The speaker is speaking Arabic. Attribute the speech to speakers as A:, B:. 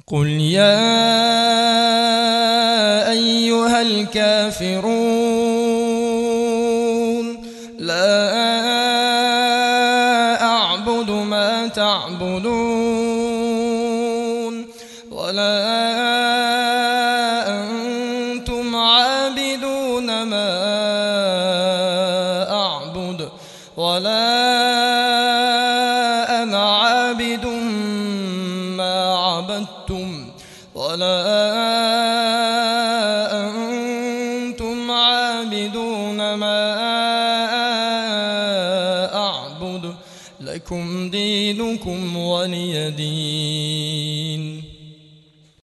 A: قل يا أيها الكافرون لا أعبد ما تعبدون ولا أنتم عابدون ما أعبد ولا أنا عابد ما عبدتم ولا أنتم عابدون ما أعبد لكم دينكم ولي دين.